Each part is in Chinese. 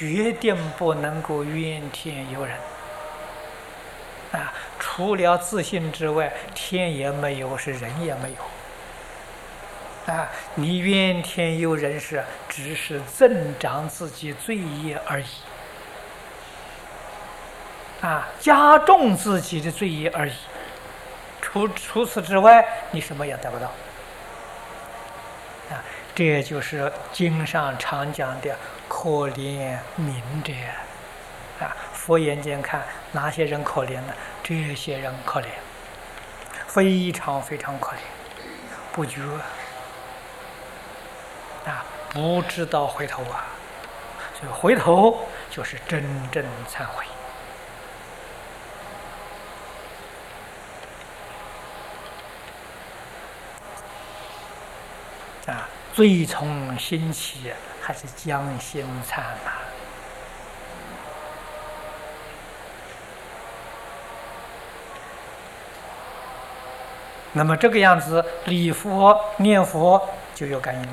决定不能够怨天尤人啊！除了自信之外，天也没有，是人也没有啊！你怨天尤人是只是增长自己罪业而已啊，加重自己的罪业而已。除此之外，你什么也得不到啊！这就是经上常讲的可怜悯者啊。佛眼睛看哪些人可怜呢？这些人可怜，非常非常可怜，不觉啊，不知道回头啊，所以回头就是真正忏悔啊。罪从心起，还是将心忏啊。那么这个样子礼佛念佛就有感应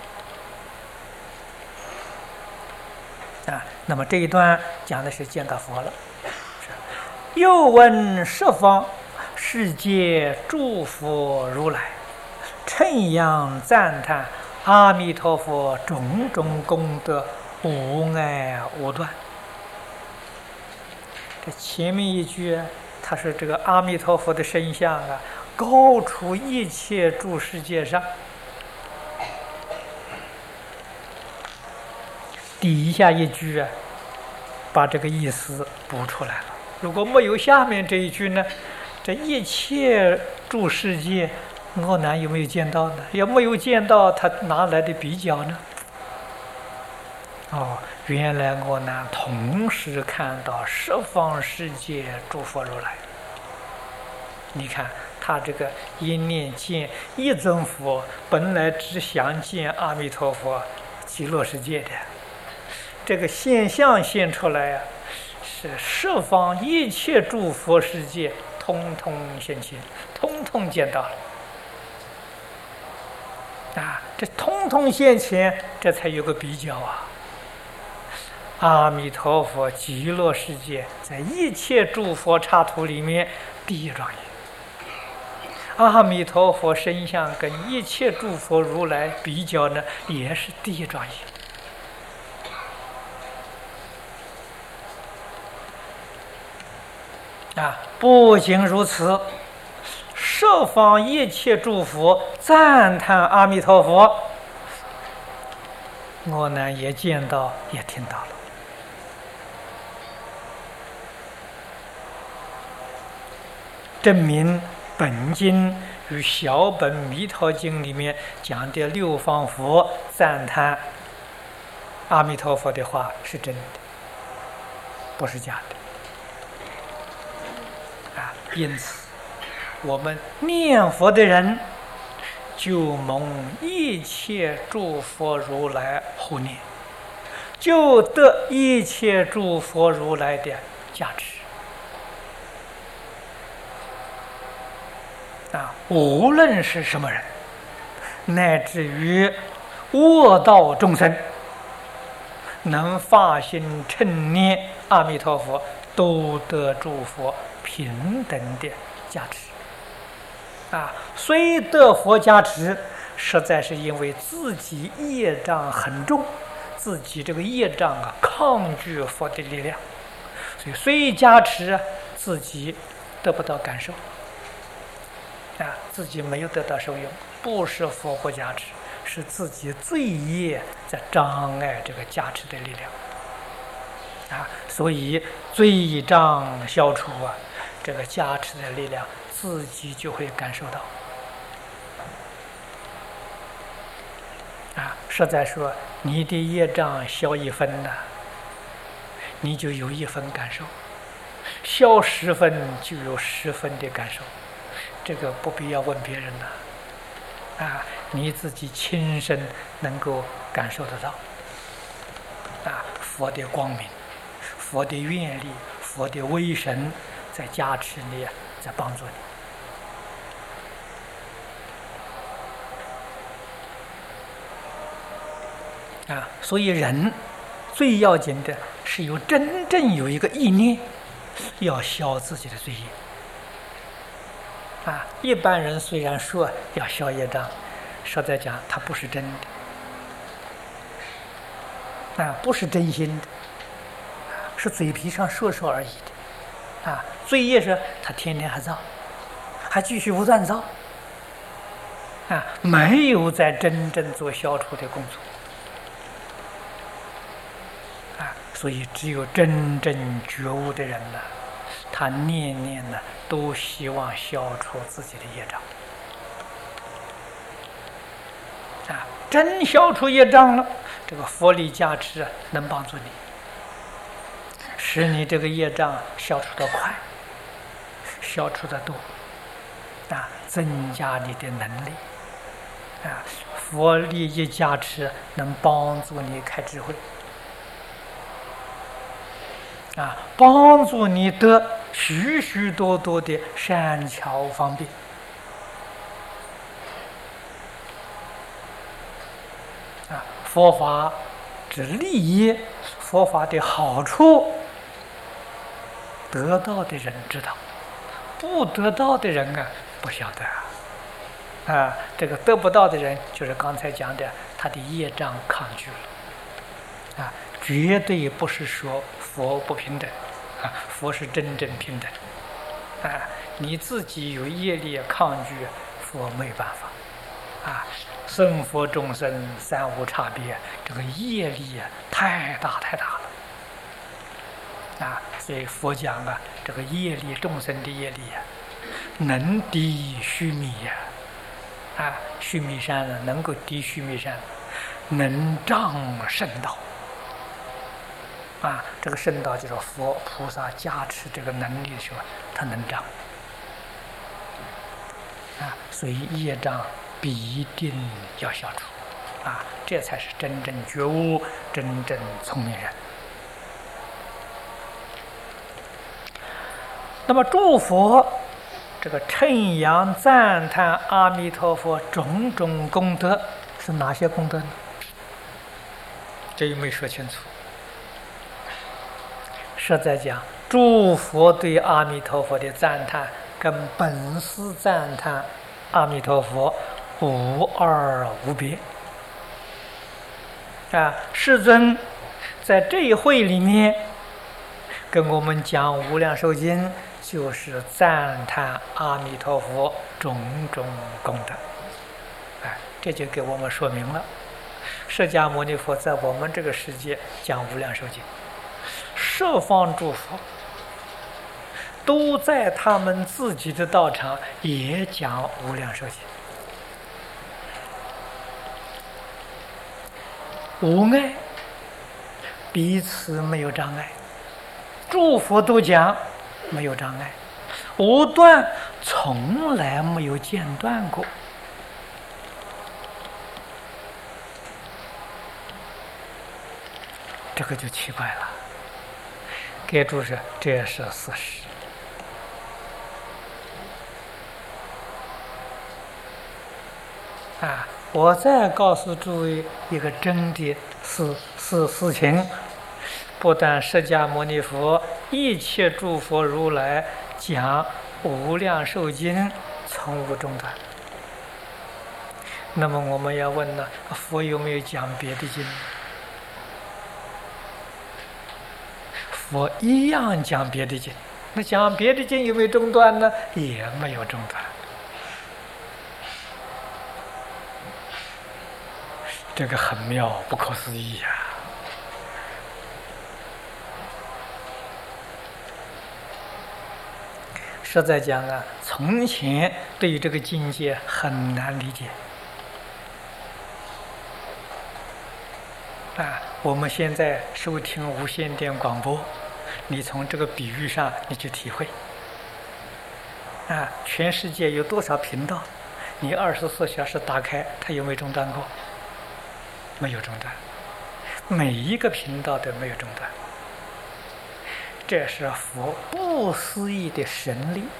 啊。那么这一段讲的是见到佛了。又闻十方世界诸佛如来称扬赞叹阿弥陀佛种种功德无碍无断。这前面一句，它是这个阿弥陀佛的身相啊，高出一切诸世界上。底下一句啊，把这个意思补出来了。如果没有下面这一句呢，这一切诸世界，阿难有没有见到呢？也没有见到，他哪来的比较呢？哦，原来阿难同时看到十方世界诸佛如来。你看他这个一念见一尊佛，本来只想见阿弥陀佛极乐世界的，这个现象现出来呀，是十方一切诸佛世界通通现前，通通见到了啊！这通通现前，这才有个比较啊！阿弥陀佛极乐世界在一切诸佛刹土里面第一庄严。阿弥陀佛身相跟一切诸佛如来比较呢，也是第一庄严啊！不仅如此，十方一切诸佛赞叹阿弥陀佛，我呢也见到，也听到了。证明本经与小本弥陀经里面讲的六方佛赞叹阿弥陀佛的话是真的，不是假的啊！因此我们念佛的人就蒙一切诸佛如来护念，就得一切诸佛如来的加持啊！无论是什么人，乃至于恶道众生，能发心称念阿弥陀佛，都得诸佛平等的加持啊！虽得佛加持，实在是因为自己业障很重，自己这个业障啊抗拒佛的力量，所以虽加持，自己得不到感受啊，自己没有得到受用，不是佛或加持，是自己罪业在障碍这个加持的力量啊。所以罪障消除啊，这个加持的力量自己就会感受到啊。实在说，你的业障消一分呢，你就有一分感受；消10分就有10分的感受。这个不必要问别人了啊，你自己亲身能够感受得到啊！佛的光明，佛的愿力，佛的威神在加持你，在帮助你啊！所以人最要紧的是真正有一个意念，要消自己的罪业。一般人虽然说要消业障，实在讲他不是真的，不是真心的，是嘴皮上说说而已的。罪业是他天天还造，还继续不断造，没有在真正做消除的工作。所以只有真正觉悟的人呢，他念念呢都希望消除自己的业障。真消除业障了，这个佛力加持能帮助你，使你这个业障消除得快，消除得多，增加你的能力。佛力一加持，能帮助你开智慧。帮助你得许许多多的善巧方便。佛法之利益，佛法的好处，得到的人知道，不得到的人不晓得。这个得不到的人，就是刚才讲的，他的业障抗拒了。绝对不是说佛不平等，佛是真正平等。你自己有业力抗拒，佛没办法。生佛众生三无差别，这个业力太大太大了。所以佛讲这个业力，众生的业力能敌须弥须弥山能够敌须弥山，能障圣道。这个圣道就是佛菩萨加持这个能力的时候，他能障。所以业障必定要消除。这才是真正觉悟、真正聪明人。那么诸佛这个称扬赞叹阿弥陀佛种种功德是哪些功德呢？这又没说清楚。实在讲，诸佛对阿弥陀佛的赞叹跟本师赞叹阿弥陀佛无二无别。世尊在这一会里面跟我们讲无量寿经，就是赞叹阿弥陀佛种种功德。这就给我们说明了，释迦牟尼佛在我们这个世界讲无量寿经，十方诸佛都在他们自己的道场也讲无量寿经，无碍，彼此没有障碍，诸佛都讲没有障碍，无断，从来没有间断过。这个就奇怪了，给注释，这是事实。我再告诉诸位一个真的事情，不但释迦牟尼佛一切诸佛如来讲无量寿经从无中断，那么我们要问呢，佛有没有讲别的经？佛一样讲别的经，那讲别的经有没有中断呢？也没有中断。这个很妙，不可思议呀！实在讲从前对于这个境界很难理解。我们现在收听无线电广播，你从这个比喻上你去体会。全世界有多少频道？你24小时打开，它有没有中断过？没有中断，每一个频道都没有中断。这是佛不思议的神力。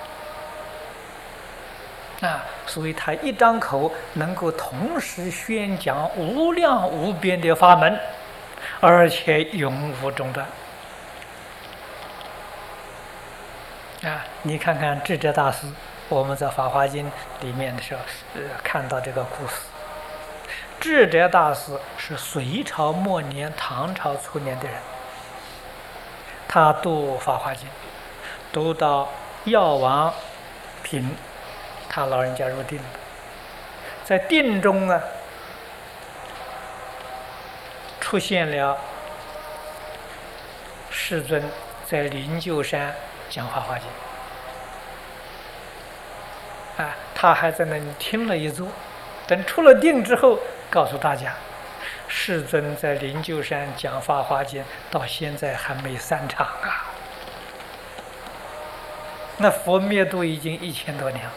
所以他一张口能够同时宣讲无量无边的法门， 而且永无中断。你看看智者大师，我们在《法华经》里面的时候，看到这个故事。智者大师是隋朝末年、唐朝初年的人，他读《法华经》，读到药王品，他老人家入定了，在定中啊，出现了世尊在灵鹫山讲《法华经》，他还在那里听了一坐，等出了定之后，告诉大家，世尊在灵鹫山讲《法华经》，到现在还没散场啊！那佛灭度已经1000多年了，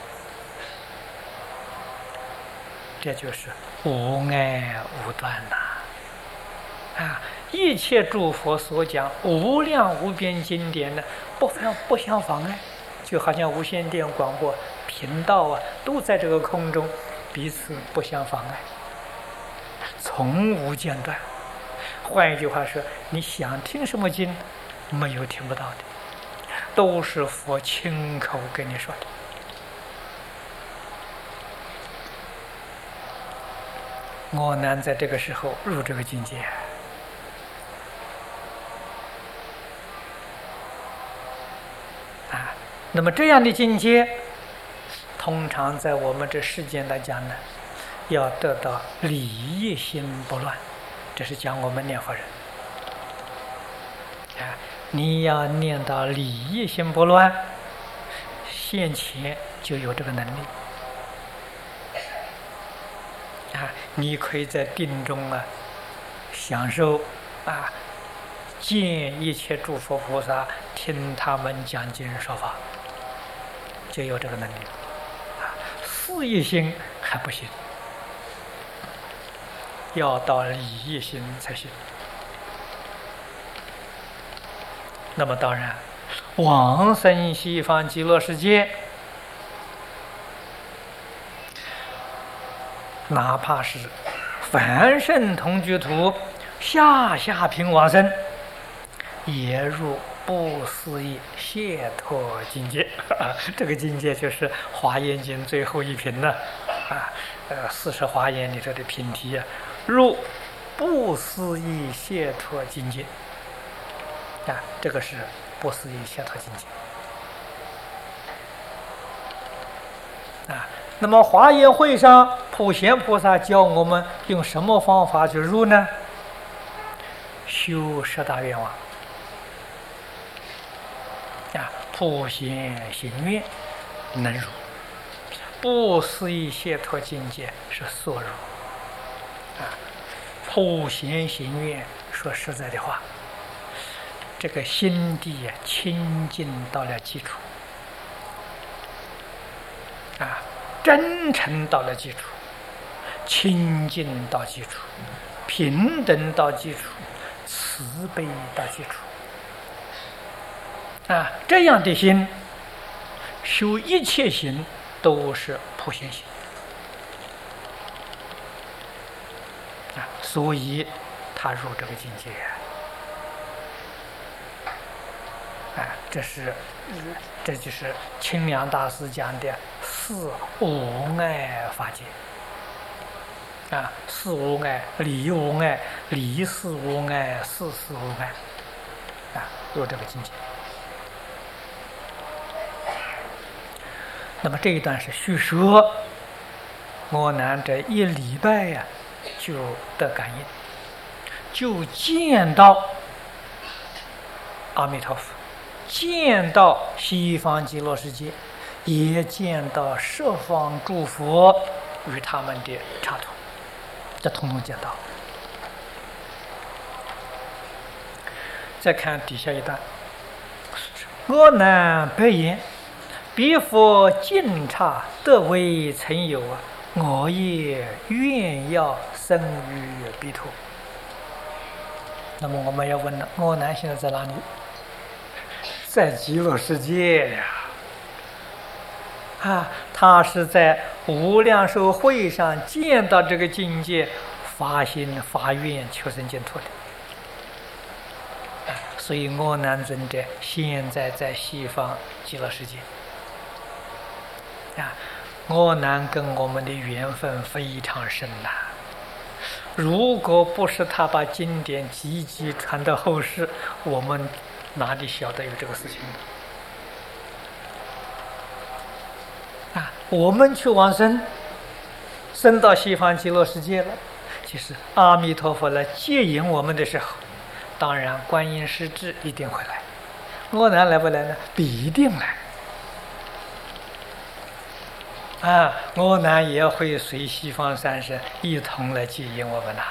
这就是无碍无断呐！一切诸佛所讲无量无边经典呢，不相妨碍，就好像无线电广播频道啊，都在这个空中，彼此不相妨碍，从无间断。换一句话说，你想听什么经，没有听不到的，都是佛亲口跟你说的。我难在这个时候入这个境界。那么这样的境界，通常在我们这世间来讲呢，要得到理一心不乱，这是讲我们念佛人。你要念到理一心不乱，现前就有这个能力。你可以在定中啊，享受见一切诸佛菩萨，听他们讲经说法，就有这个能力。事业心还不行，要到理业心才行。那么当然，往生西方极乐世界，哪怕是凡圣同居土下品往生，也入不思议解脱境界。这个境界就是《华严经》最后一品了40华严里头的品题入不思议解脱境界这个是不思议解脱境界那么华严会上，普贤菩萨教我们用什么方法去入呢？修10大愿望普贤行愿能入，不思议解脱境界是所入普贤行愿，说实在的话，这个心地清净到了基础真诚到了基础，清净到基础，平等到基础，慈悲到基础这样的心，修一切行都是普贤行所以他入这个境界这就是清凉大师讲的四无碍法界四无碍，理无碍，理事无碍，事无碍入这个境界。那么这一段是叙说我南这1礼拜就得感应，就见到阿弥陀佛，见到西方极乐世界，也见到十方诸佛与他们的差同，这统统见到。再看底下一段，我南白言，彼佛尽刹得为曾有我也愿要生于彼土。那么我们要问了，我南现在在哪里？在极乐世界他是在无量寿会上见到这个境界， 发心发愿求生净土的。所以阿难尊者现在在西方极乐世界阿难跟我们的缘分非常深呐。如果不是他把经典积极传到后世，我们哪里晓得有这个事情呢？我们去往生，升到西方极乐世界了，其实阿弥陀佛来接引我们的时候，当然观音师智一定会来，阿难来不来呢？必定来。阿难也会随西方三圣一同来接引我们呐。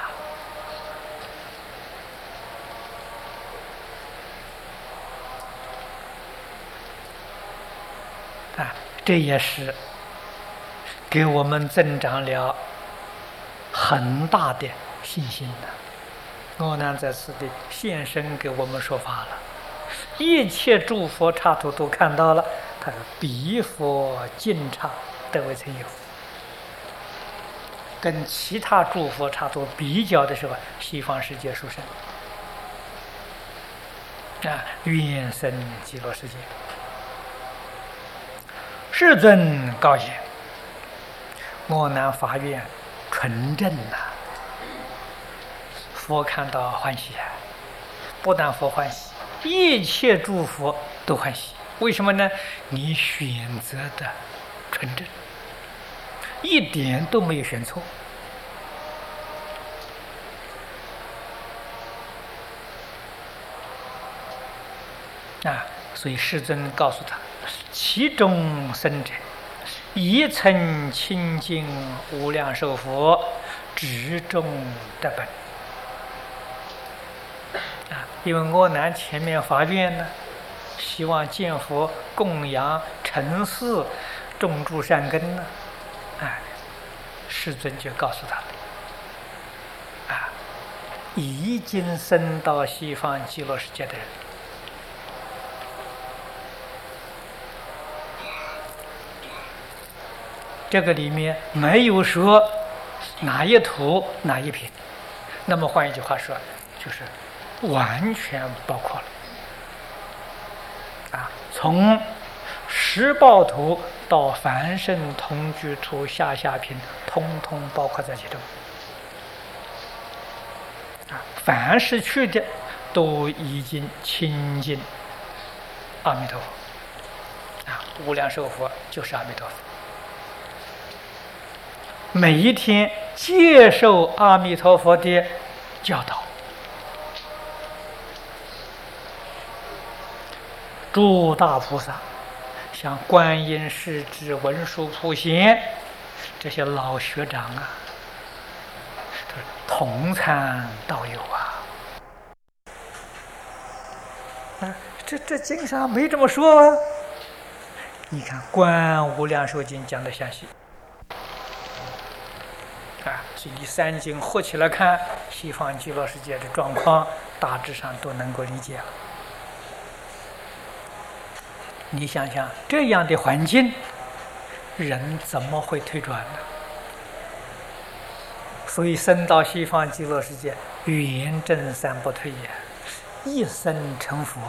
这也是给我们增长了很大的信心的。阿难在此地现身给我们说法了，一切诸佛刹土都看到了，他说彼佛尽刹得为成有。跟其他诸佛刹土比较的时候，西方世界殊胜愿生极乐世界。世尊告言：阿难发愿纯正佛看到欢喜不但佛欢喜，一切诸佛都欢喜。为什么呢？你选择的纯正，一点都没有选错所以世尊告诉他，其中生者一曾亲近无量寿佛，直中得本因为阿难前面发愿呢，希望见佛供养成事种诸善根呢，世尊就告诉他已经升到西方极乐世界的人，这个里面没有说哪一土哪一品，那么换一句话说，就是完全包括了从十报土到凡圣同居土下品，通通包括在其中凡是去的都已经亲近阿弥陀佛无量寿佛就是阿弥陀佛，每一天接受阿弥陀佛的教导，诸大菩萨像观音世智文殊普贤这些老学长同参道友这经上没这么说你看《观无量寿经》讲的详细所以三经合起来看，西方极乐世界的状况大致上都能够理解了。你想想这样的环境，人怎么会退转呢？所以升到西方极乐世界，圆正三不退一生成佛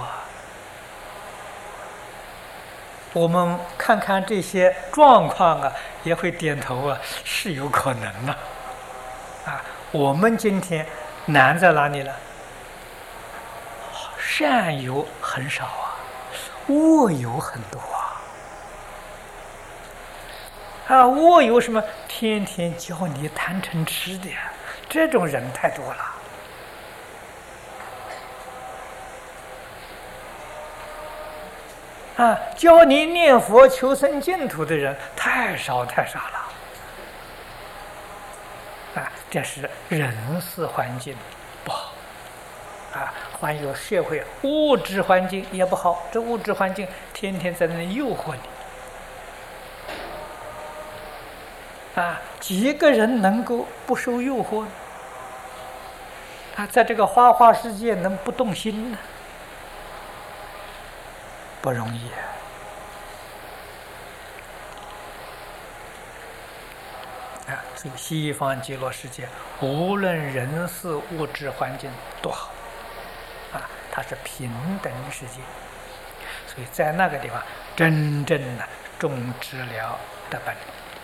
我们看看这些状况也会点头是有可能我们今天难在哪里了？善有很少恶有很多恶有什么？天天教你贪嗔痴的这种人太多了教你念佛求生净土的人太少了这是人事环境不好还有社会物质环境也不好，这物质环境天天在那里诱惑你几个人能够不受诱惑呢？在这个花花世界能不动心呢？不容易所以西方极乐世界，无论人事物质环境多好，它是平等世界。所以在那个地方，真正的种植了德本。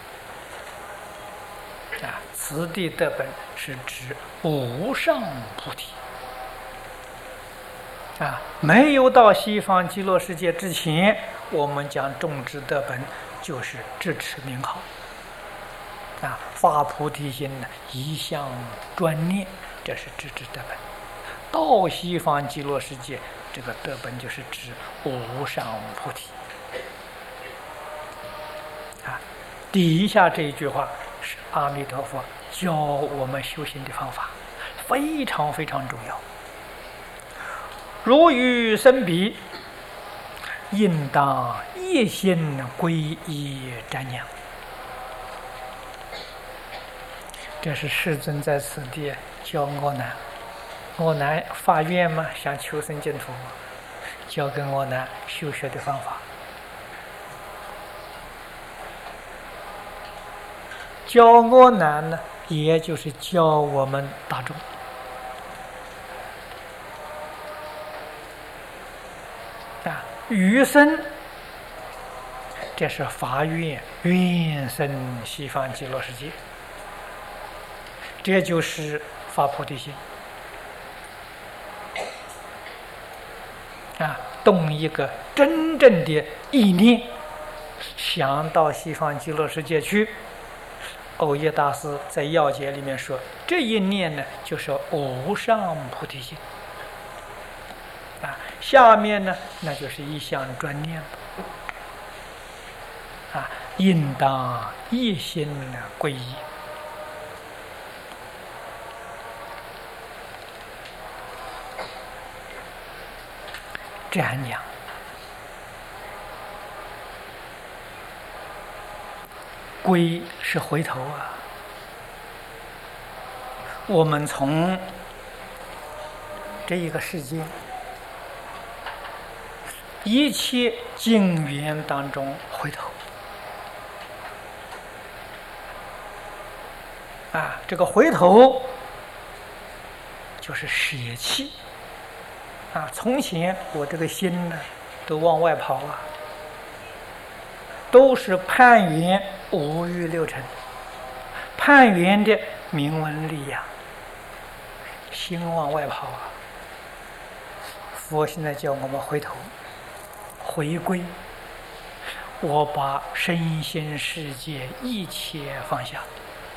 此地德本是指无上菩提。没有到西方极乐世界之前，我们讲种植德本就是智持名号，发菩提心呢，一向专念，这是智持德本。到西方极乐世界，这个德本就是指无上菩提。底下这一句话是阿弥陀佛教我们修行的方法，非常非常重要。如遇生彼，应当一心皈依瞻仰。这是世尊在此地教阿难。阿难发愿嘛，想求生净土，教给阿难修学的方法。教阿难呢，也就是教我们大众。余生，这是发愿愿生西方极乐世界，这就是发菩提心。动一个真正的意念，想到西方极乐世界去。藕益大师在要解里面说，这一念呢，就是无上菩提心。下面呢，那就是一向专念应当一心皈依。瞻仰，归是回头我们从这一个世界一切境缘当中回头这个回头就是舍弃从前我这个心呢都往外跑都是攀缘五欲六尘，攀缘的名闻利养，心往外跑佛现在叫我们回头回归，我把身心世界一切放下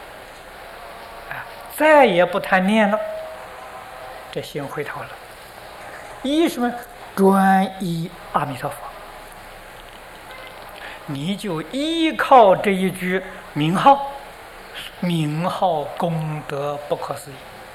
再也不贪念了，这心回头了。依什么？专依阿弥陀佛，你就依靠这一句名号，名号功德不可思议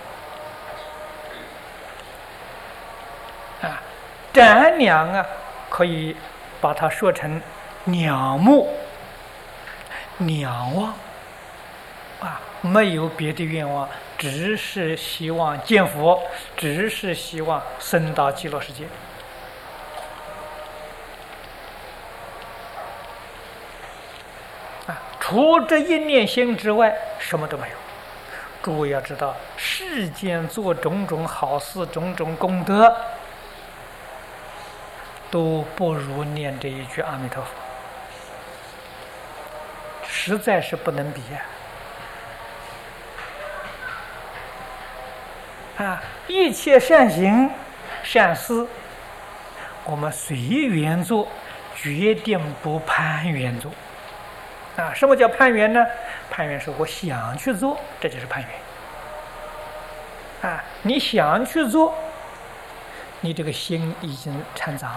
瞻仰可以把它说成仰慕、仰望没有别的愿望，只是希望见佛，只是希望升到极乐世界除这一念心之外，什么都没有。诸位要知道，世间做种种好事、种种功德，都不如念这一句阿弥陀佛，实在是不能比一切善行、善事，我们随缘做，决定不攀缘做。什么叫攀缘呢？攀缘是我想去做，这就是攀缘。你想去做，你这个心已经掺杂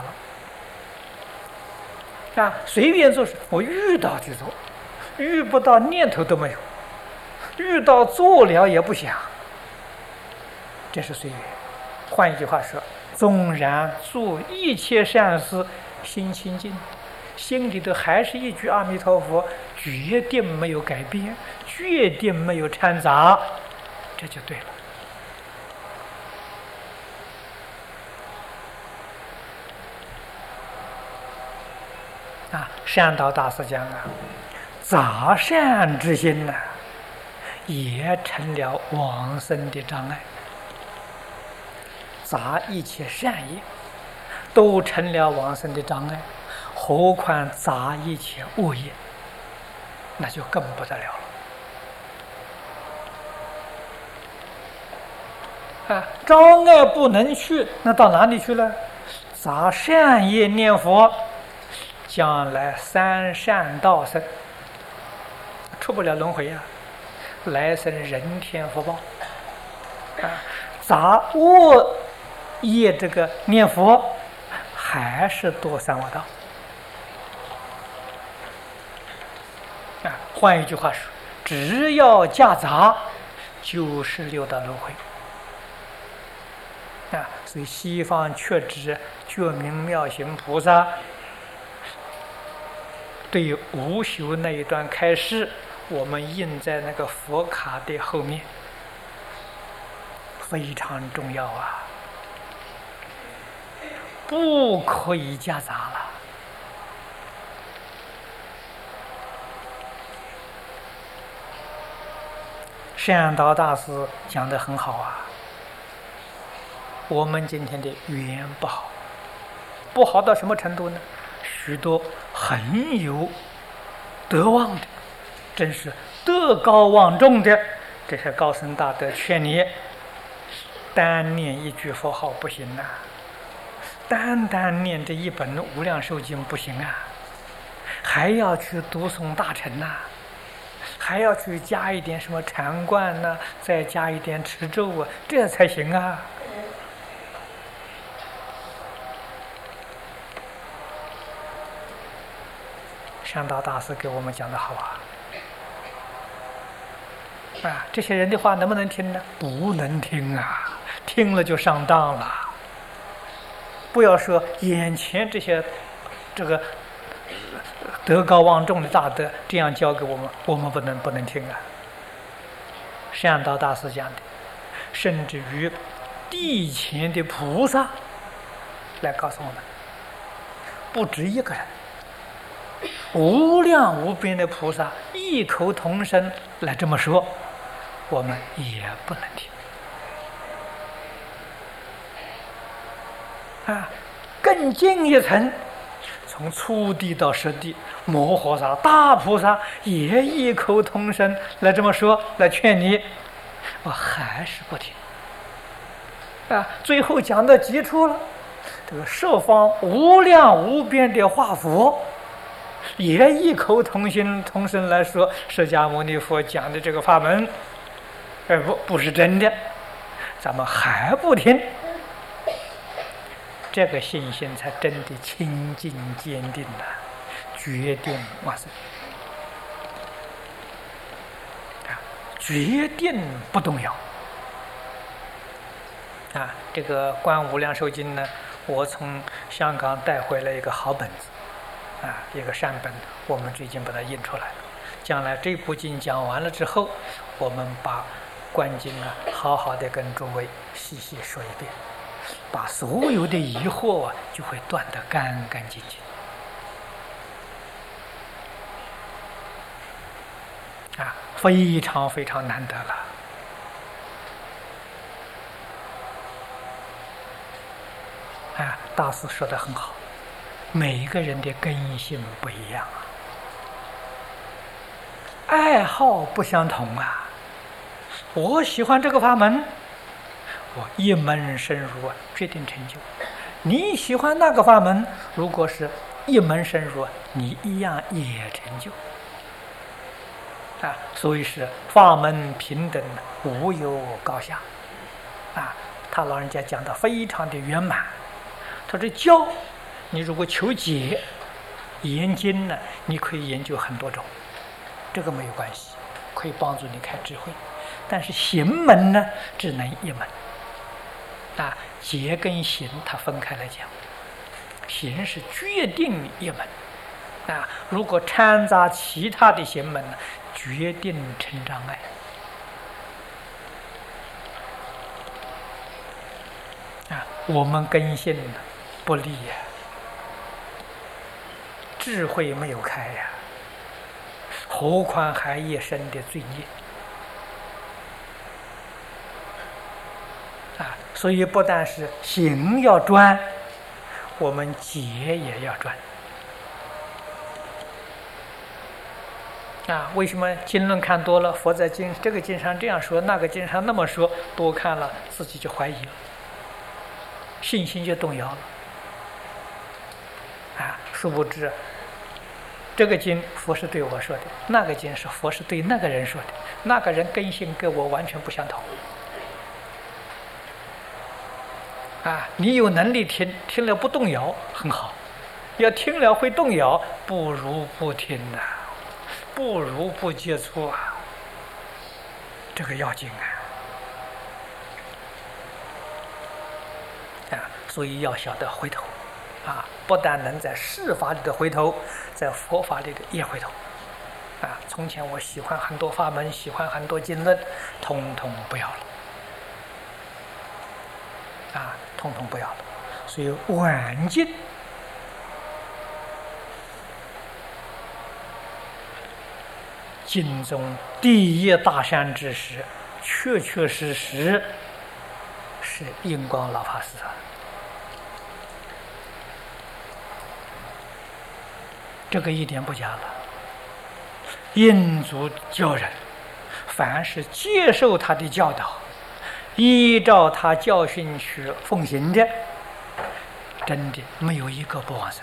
了。随便做事，我遇到就做，遇不到念头都没有，遇到做了也不想，这是随缘。换一句话说，纵然做一切善事，心清净，心里头还是一句阿弥陀佛，决定没有改变，决定没有掺杂，这就对了。善导大师讲杂善之心也成了往生的障碍。杂一切善业都成了往生的障碍，何况杂一切恶业，那就更不得了了。障碍不能去，那到哪里去了？杂善业念佛，将来三善道生，出不了轮回呀，来生人天福报。杂恶业这个念佛，还是堕三恶道。换一句话说，只要夹杂，就是六道轮回。所以西方确指觉明妙行菩萨对无修那一段开示，我们印在那个佛卡的后面，非常重要啊，不可以夹杂了。善导大师讲得很好啊，我们今天的缘不好，不好到什么程度呢？许多很有德望的，真是德高望重的这些高僧大德劝你，单念一句佛号不行啊，单念这一本无量寿经不行啊，还要去读诵大乘呐，还要去加一点什么禅观呐，再加一点持咒啊，这才行啊。善导大师给我们讲的好啊！这些人的话能不能听呢？不能听啊，听了就上当了。不要说眼前这些这个德高望重的大德这样教给我们，我们不能听啊。善导大师讲的，甚至于地前的菩萨来告诉我们，不止一个人。无量无边的菩萨异口同声来这么说，我们也不能听啊！更进一层，从初地到十地，摩诃萨大菩萨也异口同声来这么说，来劝你，我还是不听啊！最后讲到极处了，这个十方无量无边的化佛也异口同声来说，释迦牟尼佛讲的这个法门，不是真的，咱们还不听，这个信心才真的清净坚定了，决定往生决定不动摇啊！这个《观无量寿经》呢，我从香港带回了一个好本子。一个善本，我们最近把它印出来了。将来这部经讲完了之后，我们把观经好好的跟诸位细细说一遍，把所有的疑惑就会断得干干净净非常非常难得了大师说得很好，每一个人的根性不一样爱好不相同我喜欢这个法门，我一门深入决定成就。你喜欢那个法门，如果是一门深入，你一样也成就所以是法门平等，无有高下他老人家讲的非常的圆满。他说教你如果求解研经呢，你可以研究很多种，这个没有关系，可以帮助你开智慧。但是行门呢，只能一门解跟行它分开来讲，行是决定一门如果掺杂其他的行门呢，决定成障碍我们根性不利智慧没有开何况还一生的罪孽所以不但是行要专，我们解也要专。为什么经论看多了，佛在这个经上这样说，那个经上那么说，多看了自己就怀疑了，信心就动摇了。殊不知，这个经佛是对我说的，那个经是佛是对那个人说的，那个人根性跟我完全不相同。你有能力听了不动摇很好，要听了会动摇，不如不听不如不接触这个要紧所以要晓得回头不但能在世法里的回头，在佛法里的也回头从前我喜欢很多法门，喜欢很多经论，统统不要了统统不要了。所以晚境经中第一大善知识，确确实实是印光老法师这个一点不假了。印祖教人，凡是接受他的教导，依照他教训去奉行的，真的没有一个不往生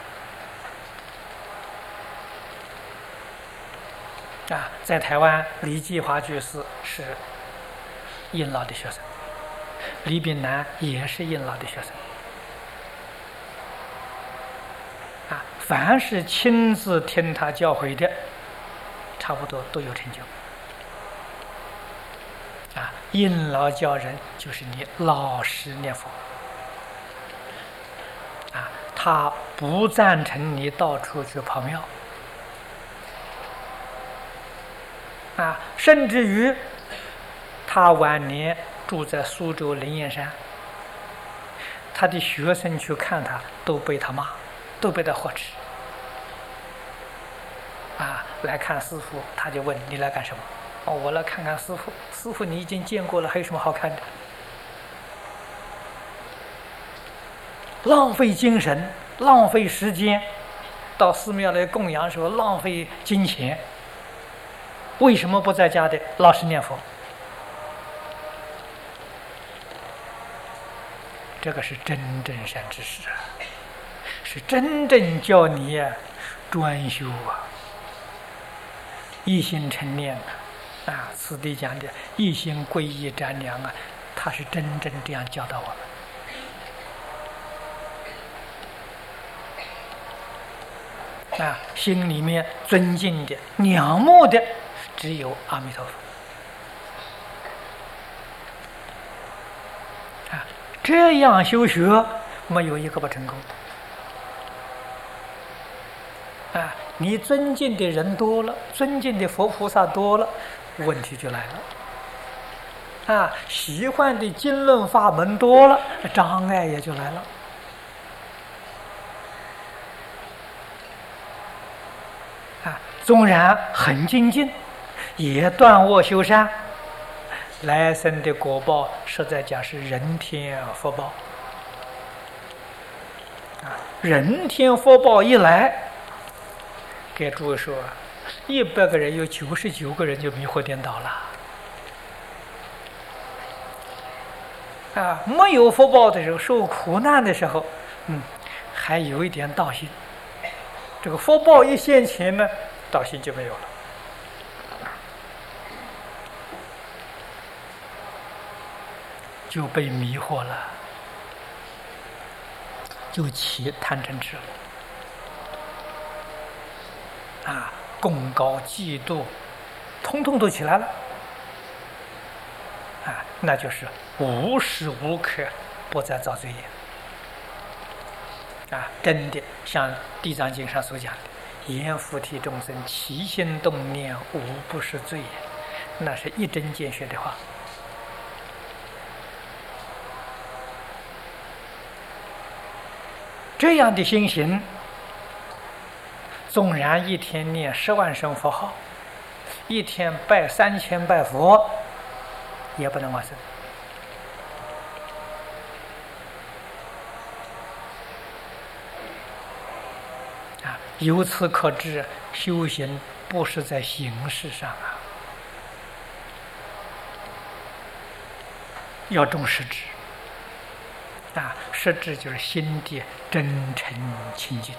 在台湾，李继华居士是印老的学生，李炳南也是印老的学生凡是亲自听他教诲的，差不多都有成就印老教人就是你老实念佛他不赞成你到处去跑庙甚至于他晚年住在苏州灵岩山，他的学生去看他都被他骂，都被他呵斥来看师父，他就问你来干什么我来看看师父。师父你已经见过了，还有什么好看的？浪费精神，浪费时间，到寺庙来供养的时候浪费金钱，为什么不在家的老实念佛？这个是真正善知识是真正教你专修一心成念此地讲的一心皈依瞻量他是真正这样教导我们心里面尊敬的仰慕的只有阿弥陀佛这样修学没有一个不成功你尊敬的人多了，尊敬的佛菩萨多了，问题就来了喜欢的经论法门多了，障碍也就来了纵然很精进，也断恶修善，来生的果报实在讲是人天福报人天福报一来，给诸位说100个人有99个人就迷惑颠倒了没有福报的时候，受苦难的时候还有一点道心，这个福报一现前呢，道心就没有了就被迷惑了，就起贪嗔痴了贡高嫉妒通通都起来了那就是无时无刻不在造罪业真的像地藏经上所讲的言复替众生起心动念无不是罪业，那是一针见血的话这样的心行，纵然一天念10万声佛号，一天拜3000拜佛，也不能往生由此可知，修行不是在形式上要重实质实质就是心地真诚清净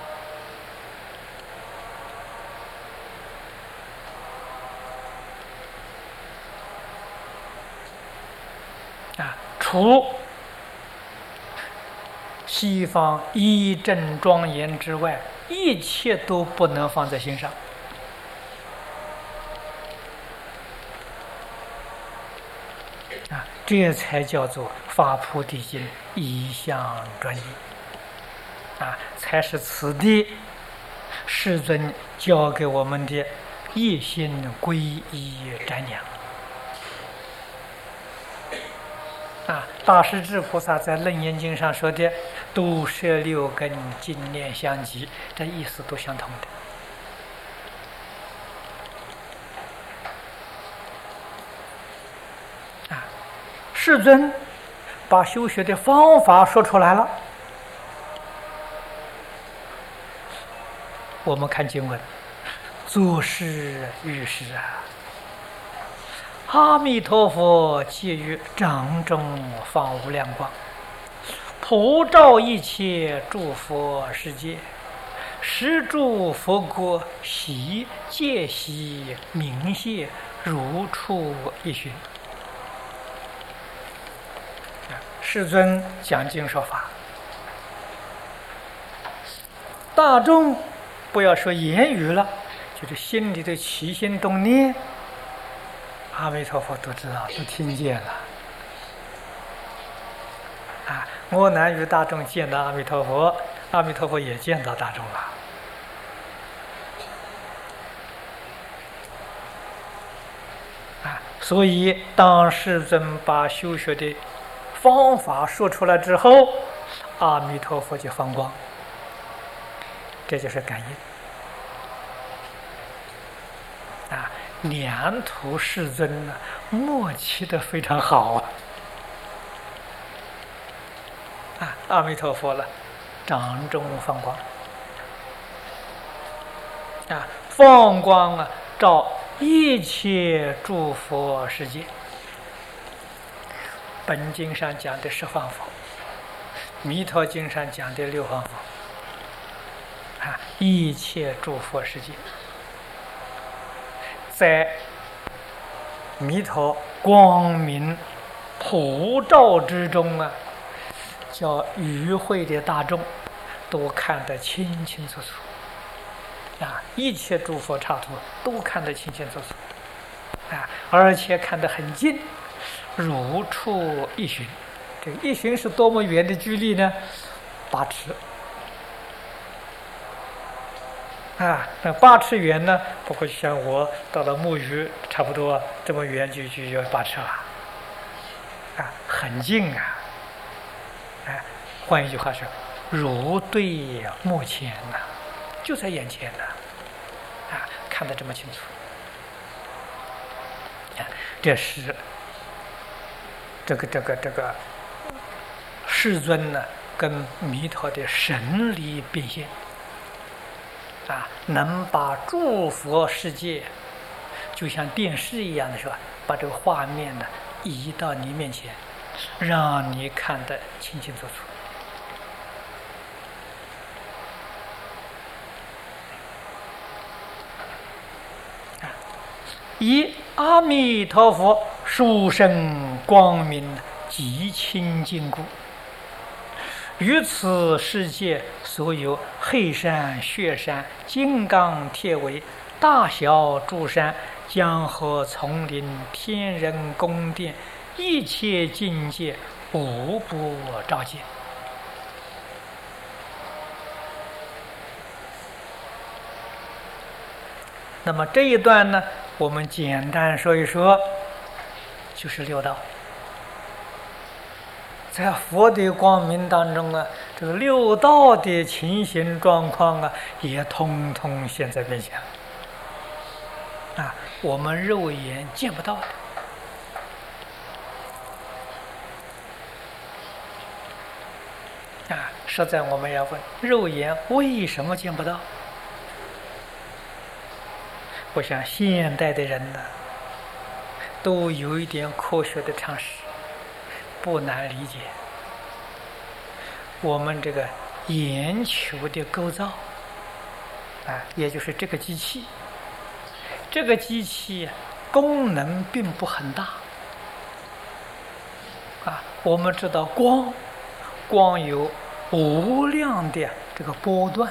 除西方义正庄严之外，一切都不能放在心上这才叫做发菩提心，一向专一才是此地世尊教给我们的一心皈依瞻仰大势至菩萨在《楞严经》上说的“都摄六根，净念相继”，这意思都相同的。世尊把修学的方法说出来了。我们看经文，作是喻是阿弥陀佛借于掌中放无量光，普照一切诸佛世界，十诸佛国悉皆悉明谢，如出一寻。世尊讲经说法，大众不要说言语了，就是心里的起心动念，阿弥陀佛都知道，都听见了阿难于大众见到阿弥陀佛，阿弥陀佛也见到大众了所以当世尊把修学的方法说出来之后，阿弥陀佛就放光，这就是感应两土世尊默契的非常好阿弥陀佛了，掌中放光放光照一切诸佛世界。本经上讲的十方佛，弥陀经上讲的六方佛一切诸佛世界，在弥陀光明普照之中叫与会的大众都看得清清楚楚一切诸佛刹土都看得清清楚楚而且看得很近，如出一寻。这个一寻是多么远的距离呢？8尺那8尺远呢，不过像我到了木鱼差不多这么远就要8尺了很近换一句话说，如对目前就在眼前看得这么清楚这是这个世尊跟弥陀的神力变现能把诸佛世界就像电视一样的是吧，把这个画面移到你面前，让你看得清清楚楚以阿弥陀佛殊胜光明极清净故，于此世界所有黑山、雪山、金刚铁围、大小诸山、江河丛林、天人宫殿，一切境界无不照见。那么这一段呢，我们简单说一说，就是六道。在佛的光明当中这个六道的情形状况也通通现在面前我们肉眼见不到的实在我们要问，肉眼为什么见不到？ 我想现代的人呢，都有一点科学的常识，不难理解。我们这个眼球的构造也就是这个机器，这个机器功能并不很大我们知道光有无量的这个波段，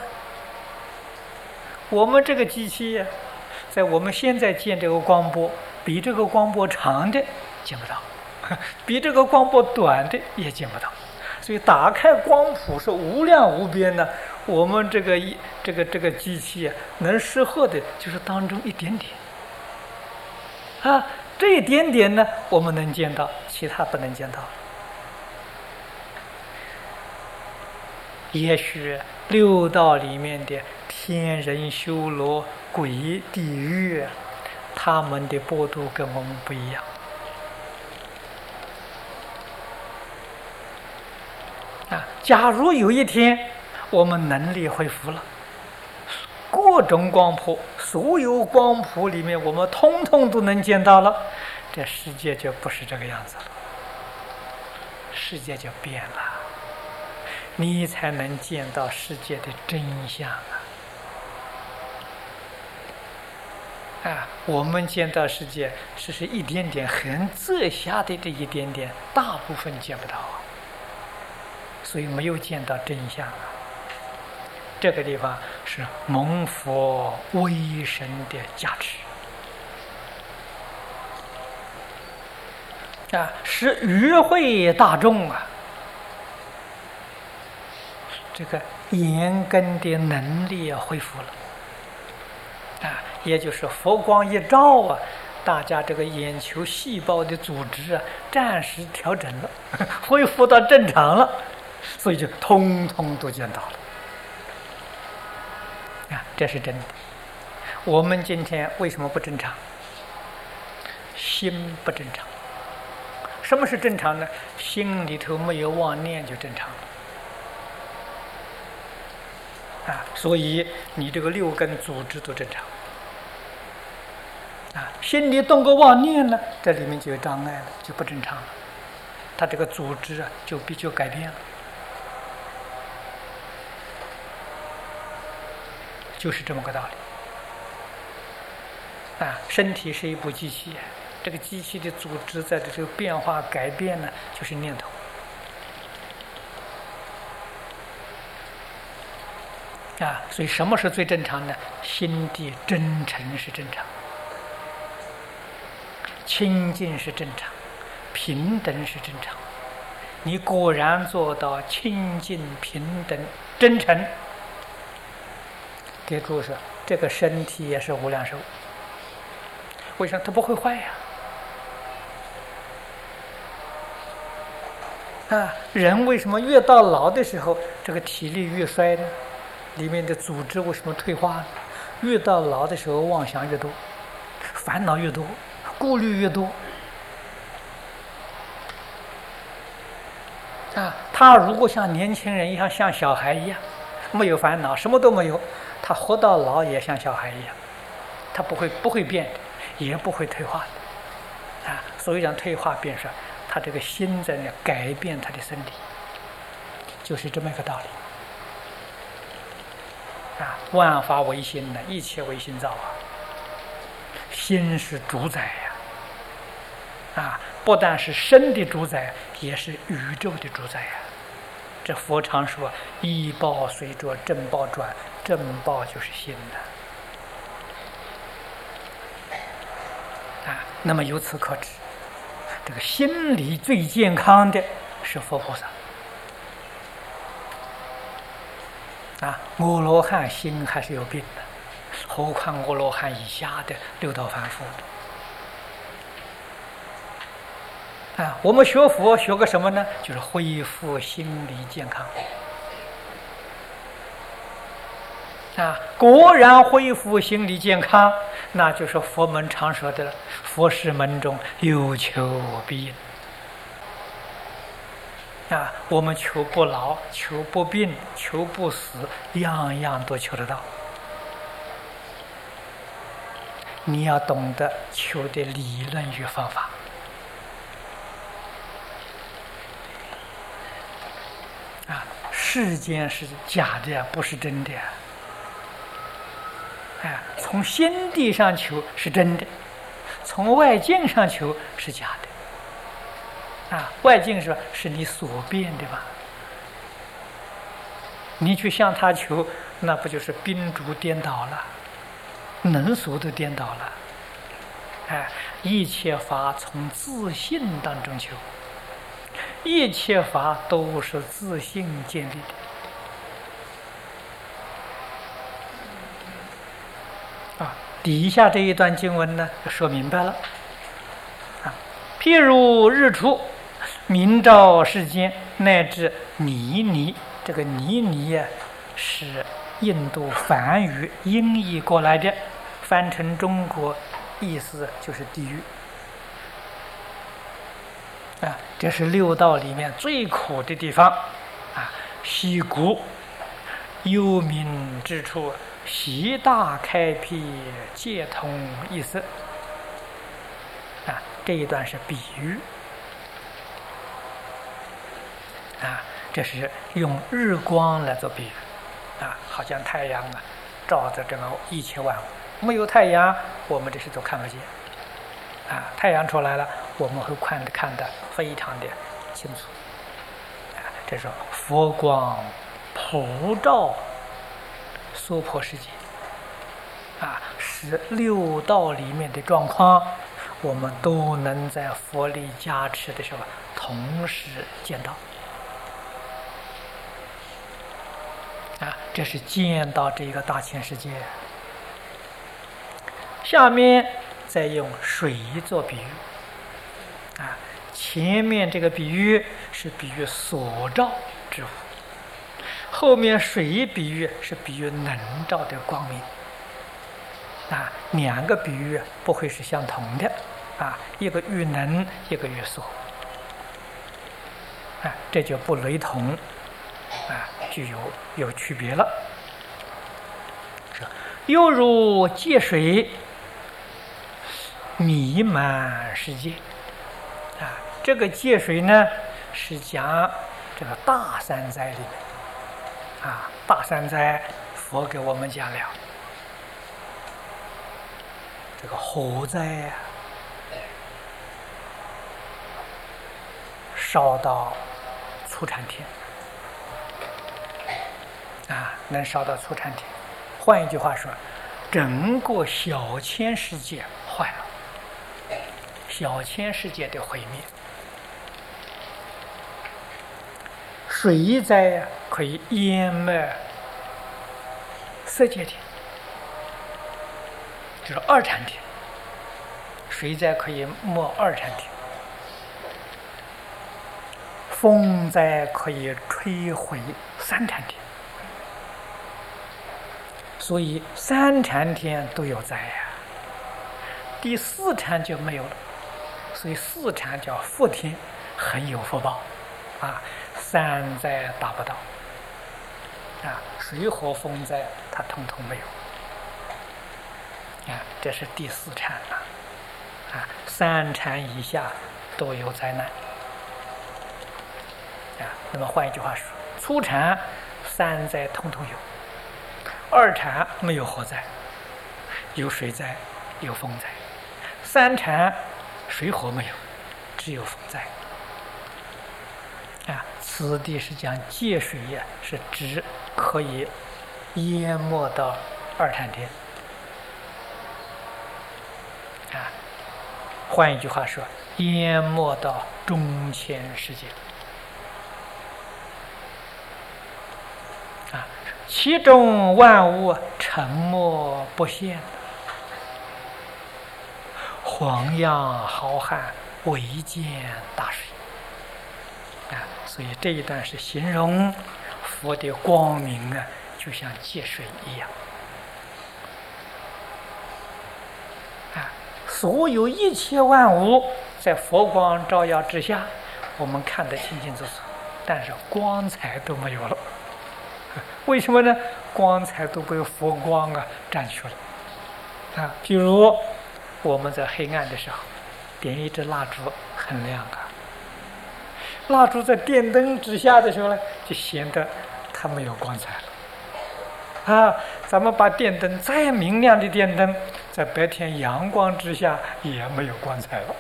我们这个机器在我们现在见这个光波，比这个光波长的见不到，比这个光波短的也见不到。所以打开光谱是无量无边的，我们这个机器能识获的就是当中一点点这一点点呢我们能见到，其他不能见到。也许六道里面的天人修罗鬼地狱，他们的波度跟我们不一样假如有一天我们能力恢复了，各种光谱，所有光谱里面我们通通都能见到了，这世界就不是这个样子了，世界就变了，你才能见到世界的真相我们见到世界只是一点点很窄狭的这一点点，大部分见不到所以没有见到真相这个地方是蒙佛威神的加持使与会大众这个眼根的能力恢复了也就是佛光一照大家这个眼球细胞的组织暂时调整了，恢复到正常了，所以就通通都见到了这是真的。我们今天为什么不正常？心不正常。什么是正常呢？心里头没有妄念就正常了所以你这个六根组织都正常心里动个妄念呢，这里面就有障碍了，就不正常了，它这个组织就改变了，就是这么个道理身体是一部机器，这个机器的组织在这个变化改变呢，就是念头所以什么是最正常的？心地真诚是正常，清净是正常，平等是正常。你果然做到清净平等真诚，给注释这个身体也是无量寿。为什么它不会坏人为什么越到老的时候这个体力越衰呢？里面的组织为什么退化呢？越到老的时候妄想越多，烦恼越多，顾虑越多他如果像年轻人一样，像小孩一样没有烦恼，什么都没有，他活到老也像小孩一样，他不会变，也不会退化所以讲退化变衰，他这个心在那改变他的身体，就是这么一个道理万法唯心呢，一切唯心造心是主宰不但是身的主宰，也是宇宙的主宰这佛常说依报随着正报转，正报就是心那么由此可知，这个心理最健康的是佛菩萨阿罗汉心还是有病的，何况阿罗汉以下的六道凡夫我们学佛学个什么呢？就是恢复心理健康果然恢复心理健康，那就是佛门常说的佛事门中有求必应我们求不老，求不病，求不死，样样都求得到。 你要懂得求的理论与方法。世间是假的，不是真的。从心地上求是真的，从外境上求是假的。外境是你所变的嘛？你去向他求，那不就是宾主颠倒了，能俗都颠倒了。一切法从自信当中求，一切法都是自信建立的。底下这一段经文呢，就说明白了。譬如日出，明照世间，乃至泥泥。这个泥泥是印度梵语音译过来的，翻成中国意思就是地狱。这是六道里面最苦的地方。溪谷幽冥之处，习大开辟，皆通意思。这一段是比喻。这是用日光来做比喻。好像太阳照着这个一切万物，没有太阳，我们这是都看不见。太阳出来了，我们会看得非常的清楚。这是佛光普照娑婆世界。使六道里面的状况，我们都能在佛力加持的时候同时见到。这是见到这个大千世界。下面再用水做比喻。前面这个比喻是比喻所照之物，后面水比喻是比喻能照的光明。两个比喻不会是相同的。一个喻能，一个喻所。这就不雷同。就有区别了。又如界水，弥漫世界。这个界水呢，是讲这个大三灾里面。大三灾佛给我们讲了。这个火灾烧到初禅天。能烧到初禅天。换一句话说，整个小千世界坏了，小千世界的毁灭。水灾可以淹没色界天，就是二禅天。水灾可以没二禅天。风灾可以摧毁三禅天。所以三禅天都有灾第四禅就没有了。所以四禅叫福天，很有福报。三灾达不到。水火风灾它统统没有。这是第四禅了。三禅以下都有灾难。那么换一句话说，初禅三灾统统有。二禅没有火灾，有水灾，有风灾。三禅水火没有，只有风灾。此地是讲界水是指可以淹没到二禅天。换一句话说，淹没到中千世界。其中万物沉没不现，黄洋浩瀚，唯见大水。所以这一段是形容佛的光明就像界水一样。所有一切万物在佛光照耀之下，我们看得清清楚楚，但是光彩都没有了。为什么呢？光彩都被佛光占去了。比如我们在黑暗的时候点一支蜡烛很亮啊，蜡烛在电灯之下的时候呢，就显得它没有光彩了啊。咱们把电灯再明亮的电灯，在白天阳光之下也没有光彩了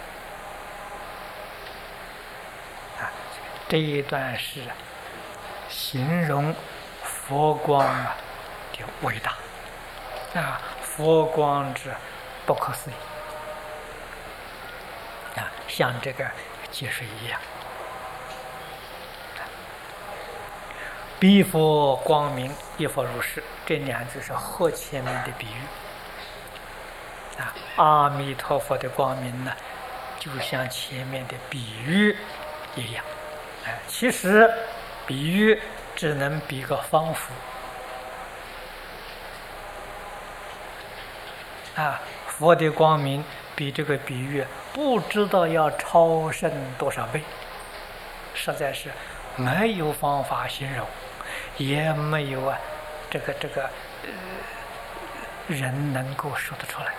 啊。这一段是形容佛光的伟大啊，佛光之不可思议啊，像这个积水一样。彼佛光明，亦复如是。这两句是后前面的比喻啊。阿弥陀佛的光明呢，就像前面的比喻一样。其实比喻只能比个方符啊，佛的光明比这个比喻不知道要超胜多少倍，实在是没有方法形容，也没有这个人能够说得出来。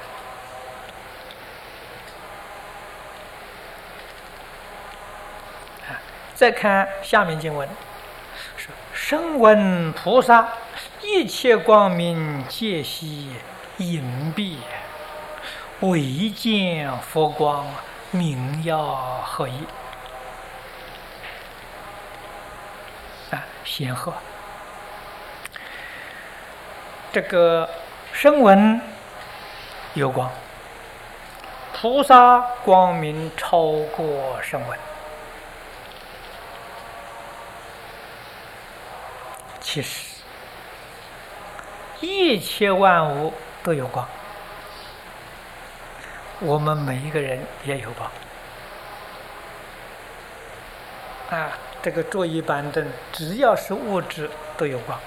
再看下面经文，说声闻菩萨一切光明皆悉隐蔽，唯见佛光明耀何异显赫。这个声闻有光，菩萨光明超过声闻。其实一切万物都有光，我们每一个人也有光啊。这个桌椅板凳只要是物质都有光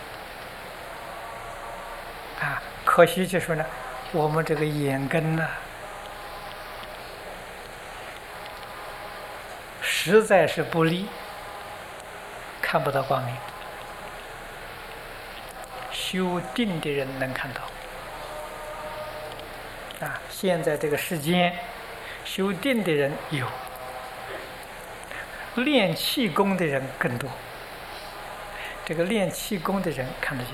啊。可惜就是呢，我们这个眼根呢，实在是不利，看不到光明。修定的人能看到啊。现在这个世间修定的人有，练气功的人更多。这个练气功的人看得见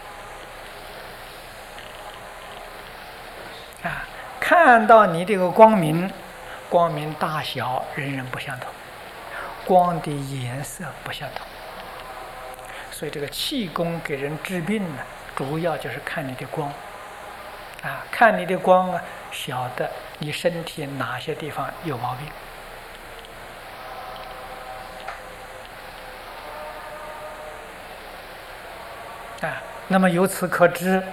啊，看到你这个光明，光明大小人人不相同，光的颜色不相同。所以这个气功给人治病呢，主要就是看你的光啊，看你的光啊，晓得你身体哪些地方有毛病啊。那么由此可知，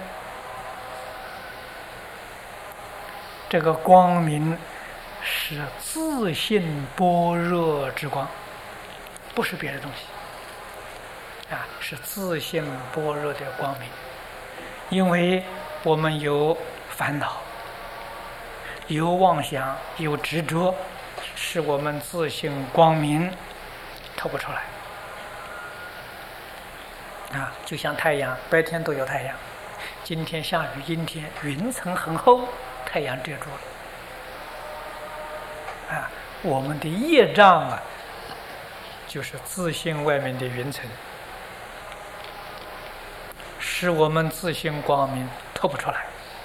这个光明是自性般若之光，不是别的东西啊，是自性般若的光明。因为我们有烦恼，有妄想，有执着，使我们自性光明透不出来啊。就像太阳，白天都有太阳，今天下雨，阴天，云层很厚，太阳遮住了啊。我们的业障啊，就是自性外面的云层，使我们自性光明透不出来。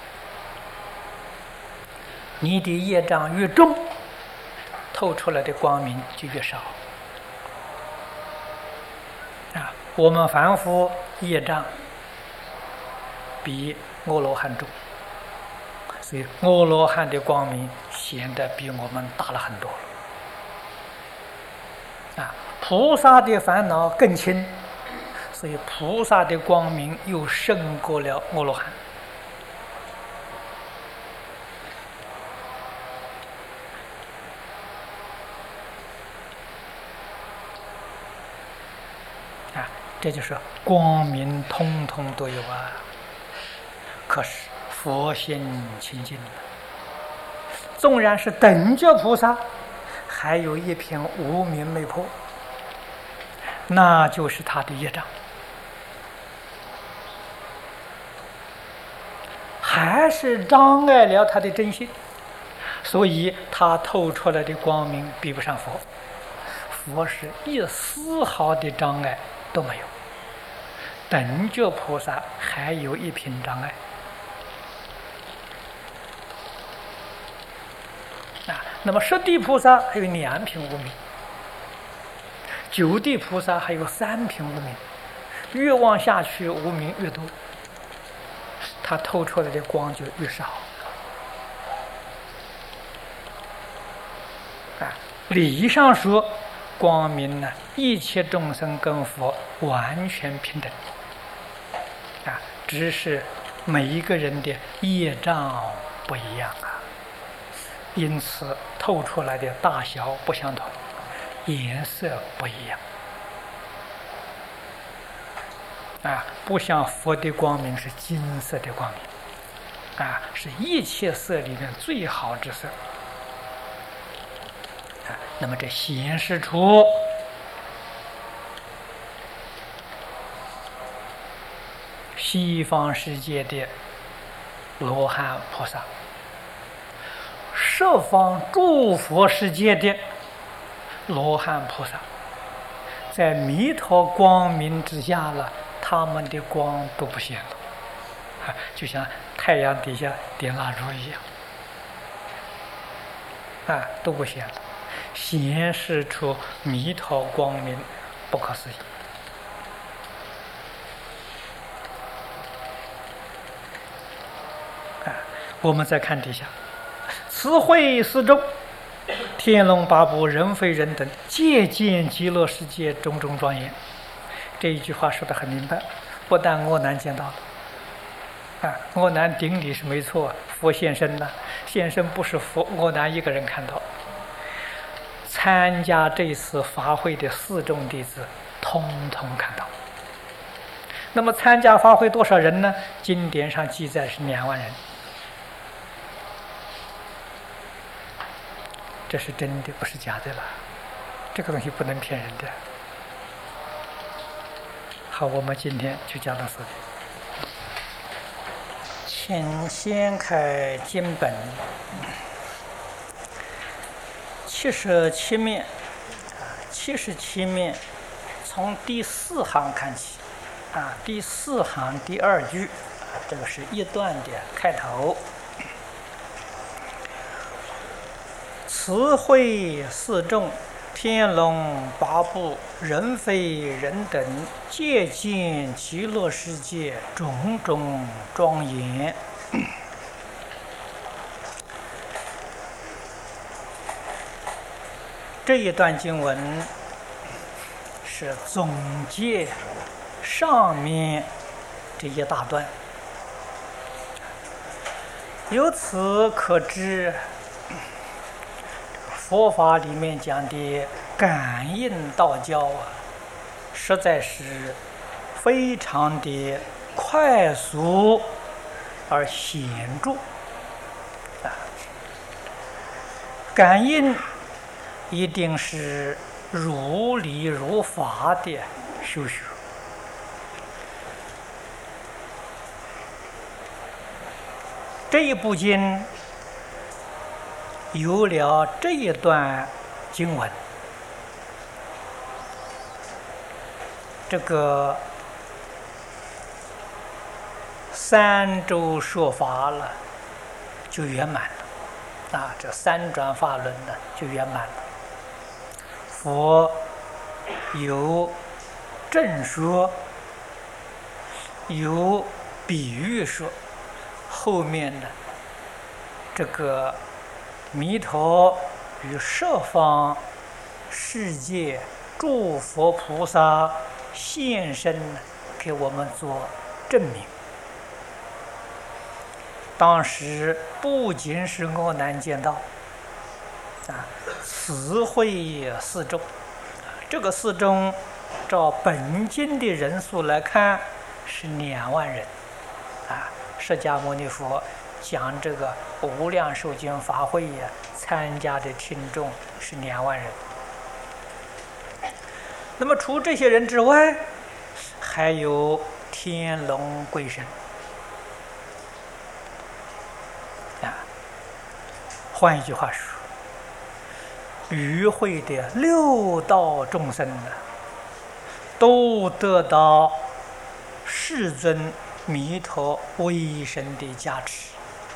你的业障越重，透出来的光明就越少啊。我们凡夫业障比阿罗汉重，所以阿罗汉的光明显得比我们大了很多啊。菩萨的烦恼更轻，所以菩萨的光明又胜过了阿罗汉啊。这就是光明通通都有啊。可是佛心清净，纵然是等觉菩萨，还有一片无明没破，那就是他的业障，还是障碍了他的真心所以他透出来的光明比不上佛。佛是一丝毫的障碍都没有，等觉菩萨还有一品障碍。那么十地菩萨还有2品无明，9地菩萨还有3品无明，越往下去无明越多，他透出来的光就越少。理上说，光明呢，一切众生跟佛完全平等，只是每一个人的业障不一样因此透出来的大小不相同，颜色不一样不像佛的光明是金色的光明是一切色里面最好之色那么这显示出西方世界的罗汉菩萨，十方诸佛世界的罗汉菩萨，在弥陀光明之下了，他们的光都不显了就像太阳底下点蜡烛一样都不显了，显示出弥陀光明不可思议我们再看底下，慈惠四众，天龙八部，人非人等，皆见极乐世界种种庄严。这一句话说得很明白，不但阿难见到了阿难顶礼是没错，佛现身了，现身不是佛阿难一个人看到，参加这次法会的4众弟子通通看到。那么参加法会多少人呢？经典上记载是2万人，这是真的，不是假的了。这个东西不能骗人的。好，我们今天就讲到这里。请先开经本77面，77面从第4行看起第4行第2句这个是一段的开头。慈惠四众，天龙八部，人非人等，皆见极乐世界种种庄严。这一段经文是总结上面这一大段，由此可知佛法里面讲的感应道教实在是非常的快速而显著感应一定是如理如法的修学。这一部经有了这一段经文，这个3周说法了就圆满了这3转法轮呢就圆满了。佛有正说，有比喻说，后面呢这个弥陀与十方世界诸佛菩萨现身给我们做证明。当时不仅是阿难见到慈惠四众，这个四众照本经的人数来看是2万人释迦牟尼佛讲这个无量寿经法会参加的听众是2万人。那么除这些人之外，还有天龙贵神换一句话说，与会的六道众生呢，都得到世尊弥陀威神的加持，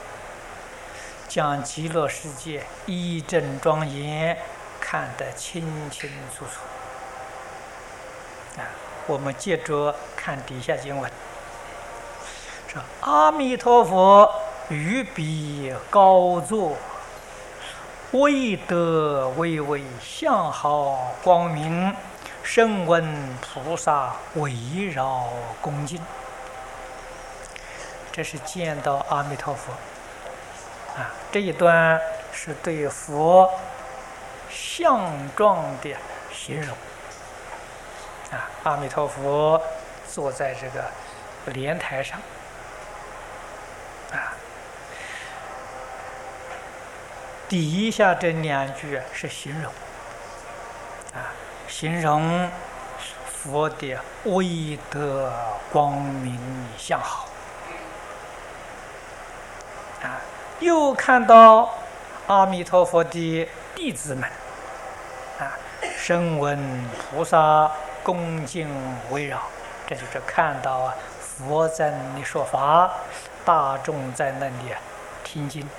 将极乐世界一真庄严看得清清楚楚。我们接着看底下经文，说阿弥陀佛于彼高坐，威德巍巍，相好光明，声闻菩萨围绕恭敬。这是见到阿弥陀佛这一段是对佛相状的形容阿弥陀佛坐在这个莲台上底下这两句是形容形容佛的威德光明相好又看到阿弥陀佛的弟子们声闻菩萨恭敬围绕，这就是看到佛在那里说法，大众在那里听经。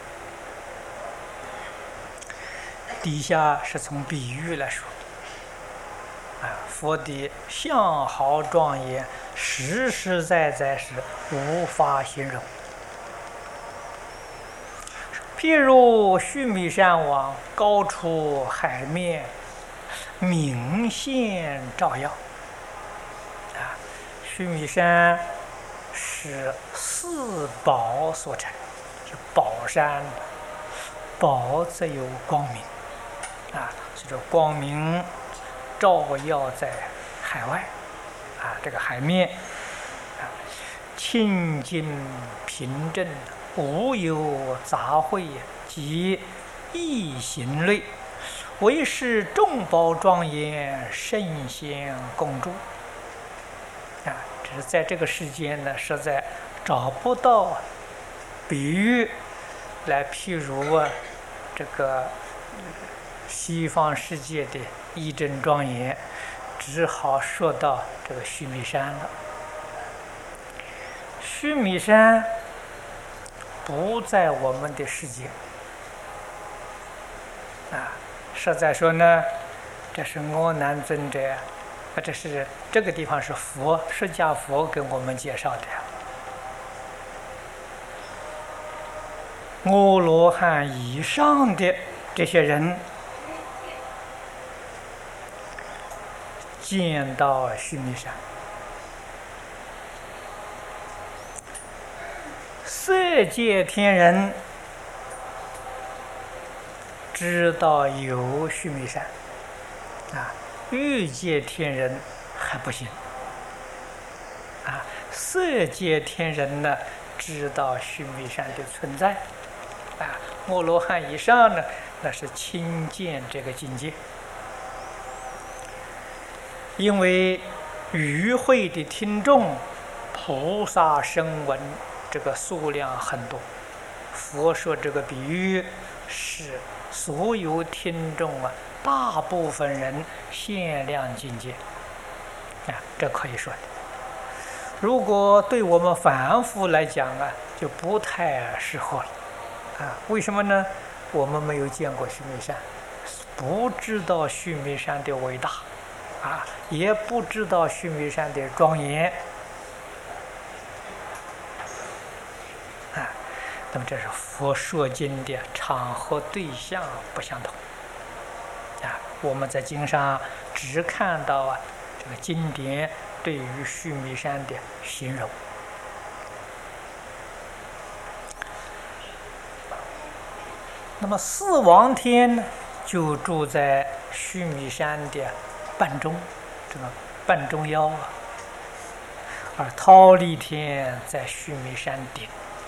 底下是从比喻来说佛的相好庄严，实实在在是无法形容。譬如须弥山往高出海面，明现照耀须弥山是四宝所成，是宝山，宝则有光明所以说光明照耀在海外这个海面清净平正，无有杂秽及异形类，唯是众宝庄严，圣贤共住只是在这个世间呢，实在找不到比喻来譬如这个西方世界的一真庄严，只好说到这个须弥山了。须弥山不在我们的世界实在说呢，这是阿难尊者这个地方是佛释迦佛给我们介绍的阿罗汉以上的这些人见到须弥山，色界天人知道有须弥山欲界天人还不行色界天人呢知道须弥山的存在阿罗汉以上呢，那是亲见这个境界。因为与会的听众菩萨声闻这个数量很多，佛说这个比喻是所有听众大部分人限量境界这可以说的。如果对我们凡夫来讲就不太适合了为什么呢？我们没有见过须弥山，不知道须弥山的伟大也不知道须弥山的庄严那么这是佛说经的场合对象不相同我们在经上只看到这个经典对于须弥山的形容。那么四王天呢，就住在须弥山的半中，这个半中腰而忉利天在须弥山顶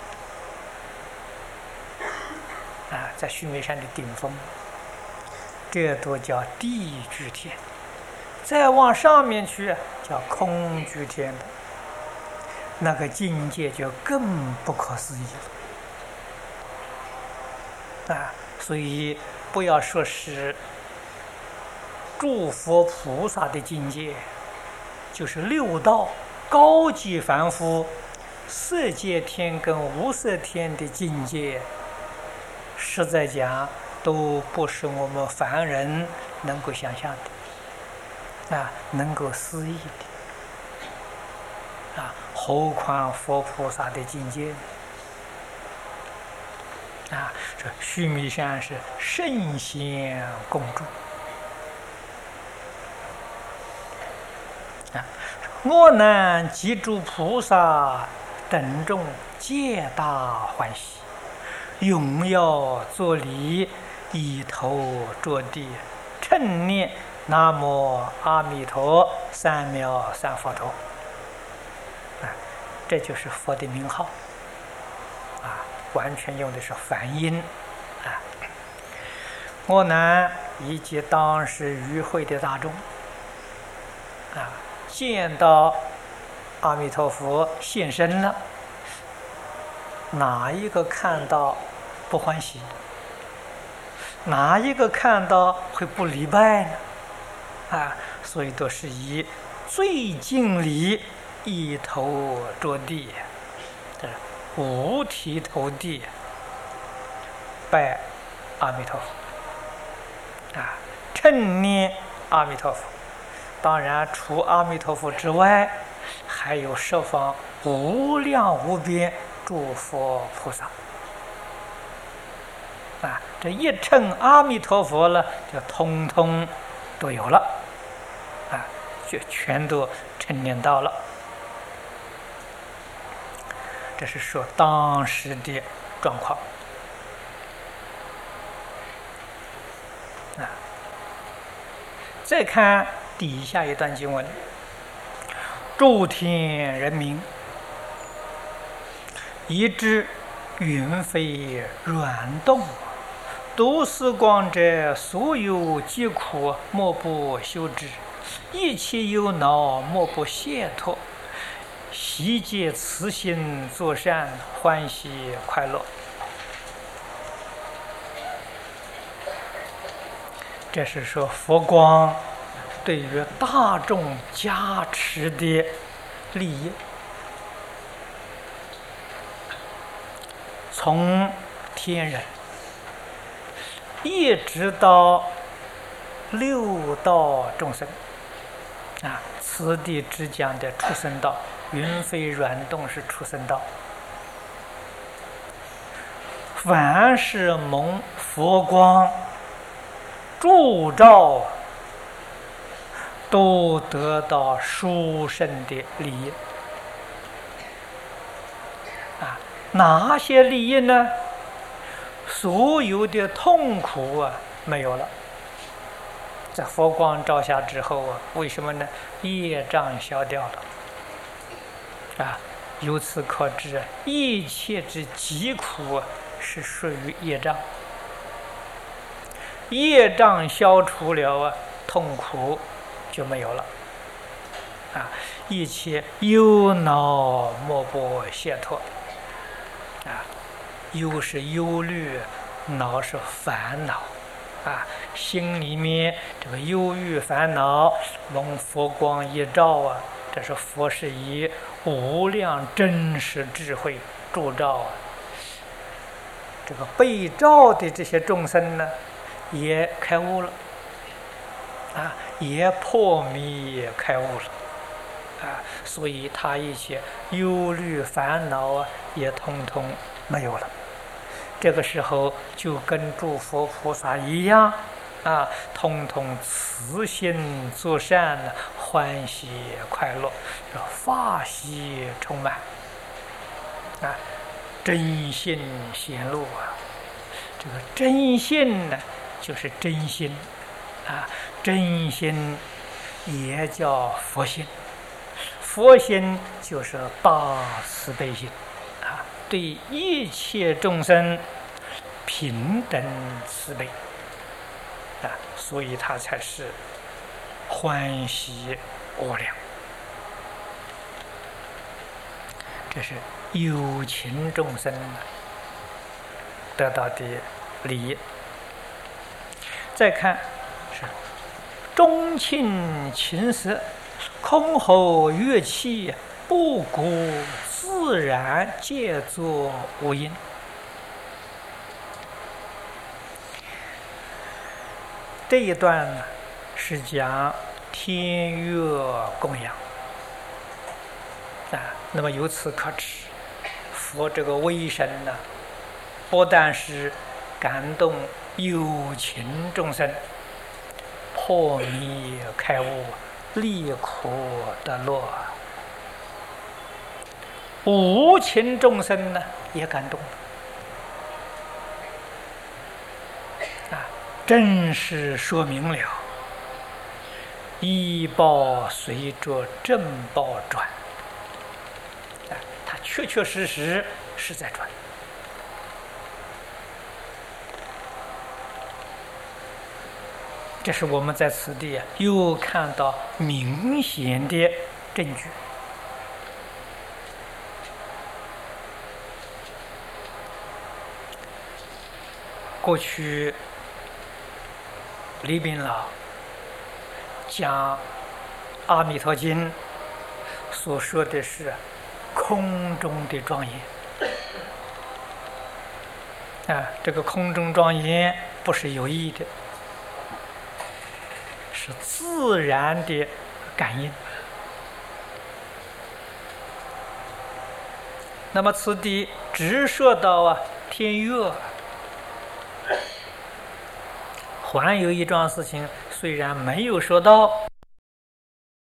在须弥山的顶峰，这都叫地居天。再往上面去叫空居天的，那个境界就更不可思议了所以不要说是诸佛菩萨的境界，就是六道高级凡夫色界天跟无色天的境界，实在讲都不是我们凡人能够想象的，能够思议的，何况佛菩萨的境界。这须弥山是圣贤共住。我南及诸菩萨等众皆大欢喜，踊跃作礼，以头着地，称念南无阿弥陀三藐三佛陀。这就是佛的名号，完全用的是梵音。我南以及当时与会的大众，见到阿弥陀佛现身了，哪一个看到不欢喜？哪一个看到会不礼拜呢？所以都是以最敬礼，一头着地，五体投地拜阿弥陀佛，称念阿弥陀佛。当然，除阿弥陀佛之外，还有十方无量无边诸佛菩萨。这一称阿弥陀佛了，就通通都有了，就全都称念到了。这是说当时的状况。再看底下一段经文：诸天人民，以知云飞软动，读思光者，所有疾苦莫不休之，一切忧恼莫不解脱，悉皆慈心作善，欢喜快乐。这是说佛光对于大众加持的利益，从天人一直到六道众生，此地只讲的畜生道，云飞软动是畜生道。凡是蒙佛光铸照，都得到殊胜的利益。哪些利益呢？所有的痛苦没有了。在佛光照下之后为什么呢？业障消掉了。由此可知，一切之疾苦是属于业障。业障消除了痛苦就没有了。一切忧恼莫不解脱。忧是忧虑，恼是烦恼。心里面这个忧郁烦恼，蒙佛光一照这是佛是以无量真实智慧铸照这个被照的这些众生呢，也开悟了，也破迷开悟了，所以他一些忧虑烦恼也通通没有了。这个时候就跟诸佛菩萨一样，通通慈心作善，欢喜快乐，法喜充满，真心显露这个真心呢，就是真心，真心也叫佛心，佛心就是大慈悲心，对一切众生平等慈悲，所以他才是欢喜无量。这是有情众生得到的利益。 再看是中磬琴瑟，箜篌乐器，不鼓自然皆作无音。这一段呢，是讲天乐供养啊。那么由此可知，佛这个威神呢，不但是感动有情众生破迷开悟、离苦得乐，无情众生呢也感动啊，正是说明了依报随着正报转啊，它确确实实是在转。这是我们在此地又看到明显的证据。过去李炳老讲《阿弥陀经》所说的是空中的庄严啊，这个空中庄严不是有意的，是自然的感应。那么此地只说到天乐，还有一桩事情虽然没有说到，